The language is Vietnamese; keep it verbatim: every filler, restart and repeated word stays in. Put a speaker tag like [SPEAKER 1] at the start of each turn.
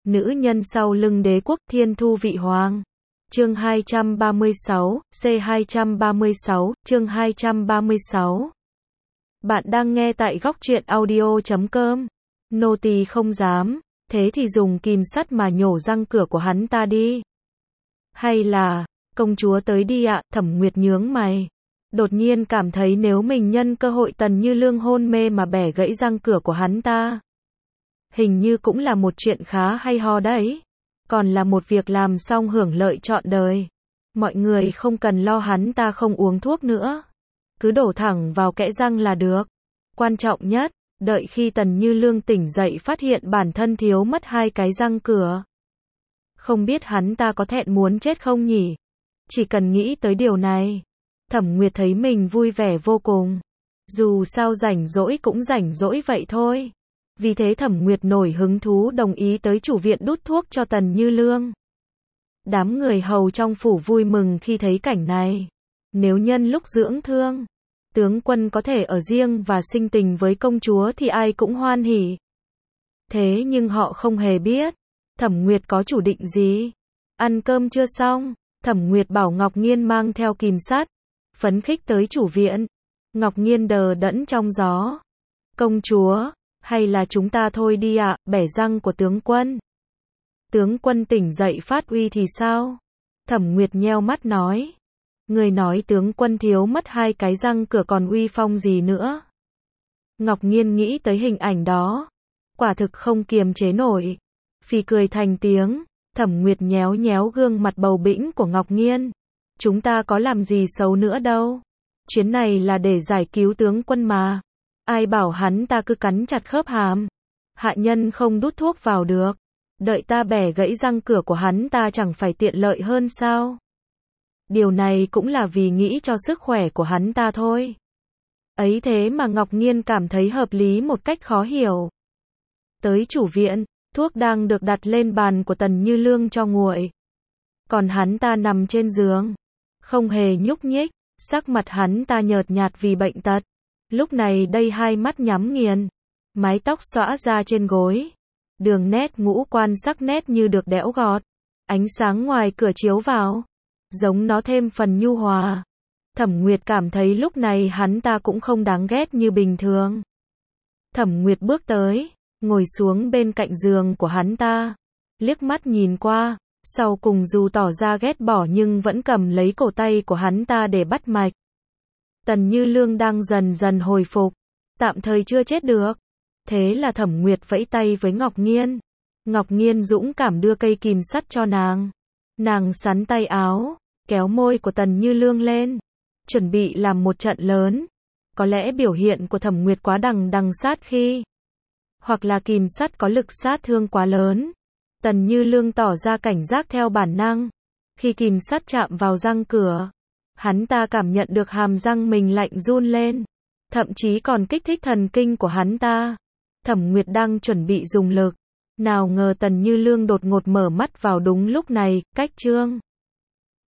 [SPEAKER 1] Nữ nhân sau lưng đế quốc thiên thu vị hoàng. Chương hai trăm ba mươi sáu, C hai trăm ba mươi sáu, chương hai trăm ba mươi sáu. Bạn đang nghe tại góc truyện audio chấm com. Nô tỳ không dám, thế thì dùng kìm sắt mà nhổ răng cửa của hắn ta đi. Hay là, công chúa tới đi ạ, Thẩm Nguyệt nhướng mày. Đột nhiên cảm thấy nếu mình nhân cơ hội Tần Như Lương hôn mê mà bẻ gãy răng cửa của hắn ta, hình như cũng là một chuyện khá hay ho đấy. Còn là một việc làm xong hưởng lợi trọn đời. Mọi người không cần lo hắn ta không uống thuốc nữa. Cứ đổ thẳng vào kẽ răng là được. Quan trọng nhất, đợi khi Tần Như Lương tỉnh dậy phát hiện bản thân thiếu mất hai cái răng cửa. Không biết hắn ta có thẹn muốn chết không nhỉ? Chỉ cần nghĩ tới điều này, Thẩm Nguyệt thấy mình vui vẻ vô cùng. Dù sao rảnh rỗi cũng rảnh rỗi vậy thôi. Vì thế Thẩm Nguyệt nổi hứng thú đồng ý tới chủ viện đút thuốc cho Tần Như Lương. Đám người hầu trong phủ vui mừng khi thấy cảnh này. Nếu nhân lúc dưỡng thương, tướng quân có thể ở riêng và sinh tình với công chúa thì ai cũng hoan hỉ. Thế nhưng họ không hề biết, Thẩm Nguyệt có chủ định gì. Ăn cơm chưa xong, Thẩm Nguyệt bảo Ngọc Nghiên mang theo kìm sắt, phấn khích tới chủ viện. Ngọc Nghiên đờ đẫn trong gió. Công chúa, hay là chúng ta thôi đi ạ, à, bẻ răng của tướng quân. Tướng quân tỉnh dậy phát uy thì sao? Thẩm Nguyệt nheo mắt nói. Người nói tướng quân thiếu mất hai cái răng cửa còn uy phong gì nữa. Ngọc Nghiên nghĩ tới hình ảnh đó. Quả thực không kiềm chế nổi. Phì cười thành tiếng. Thẩm Nguyệt nhéo nhéo gương mặt bầu bĩnh của Ngọc Nghiên. Chúng ta có làm gì xấu nữa đâu. Chuyến này là để giải cứu tướng quân mà. Ai bảo hắn ta cứ cắn chặt khớp hàm. Hạ nhân không đút thuốc vào được. Đợi ta bẻ gãy răng cửa của hắn ta chẳng phải tiện lợi hơn sao? Điều này cũng là vì nghĩ cho sức khỏe của hắn ta thôi. Ấy thế mà Ngọc Nghiên cảm thấy hợp lý một cách khó hiểu. Tới chủ viện, thuốc đang được đặt lên bàn của Tần Như Lương cho nguội. Còn hắn ta nằm trên giường, không hề nhúc nhích, sắc mặt hắn ta nhợt nhạt vì bệnh tật. Lúc này đây hai mắt nhắm nghiền, mái tóc xõa ra trên gối, đường nét ngũ quan sắc nét như được đẽo gọt, ánh sáng ngoài cửa chiếu vào, giống nó thêm phần nhu hòa. Thẩm Nguyệt cảm thấy lúc này hắn ta cũng không đáng ghét như bình thường. Thẩm Nguyệt bước tới, ngồi xuống bên cạnh giường của hắn ta, liếc mắt nhìn qua, sau cùng dù tỏ ra ghét bỏ nhưng vẫn cầm lấy cổ tay của hắn ta để bắt mạch. Tần Như Lương đang dần dần hồi phục, tạm thời chưa chết được. Thế là Thẩm Nguyệt vẫy tay với Ngọc Nghiên. Ngọc Nghiên dũng cảm đưa cây kìm sắt cho nàng. Nàng sắn tay áo, kéo môi của Tần Như Lương lên, chuẩn bị làm một trận lớn. Có lẽ biểu hiện của Thẩm Nguyệt quá đằng đằng sát khí, hoặc là kìm sắt có lực sát thương quá lớn. Tần Như Lương tỏ ra cảnh giác theo bản năng. Khi kìm sắt chạm vào răng cửa, hắn ta cảm nhận được hàm răng mình lạnh run lên, thậm chí còn kích thích thần kinh của hắn ta. Thẩm Nguyệt đang chuẩn bị dùng lực, nào ngờ Tần Như Lương đột ngột mở mắt vào đúng lúc này, cách chương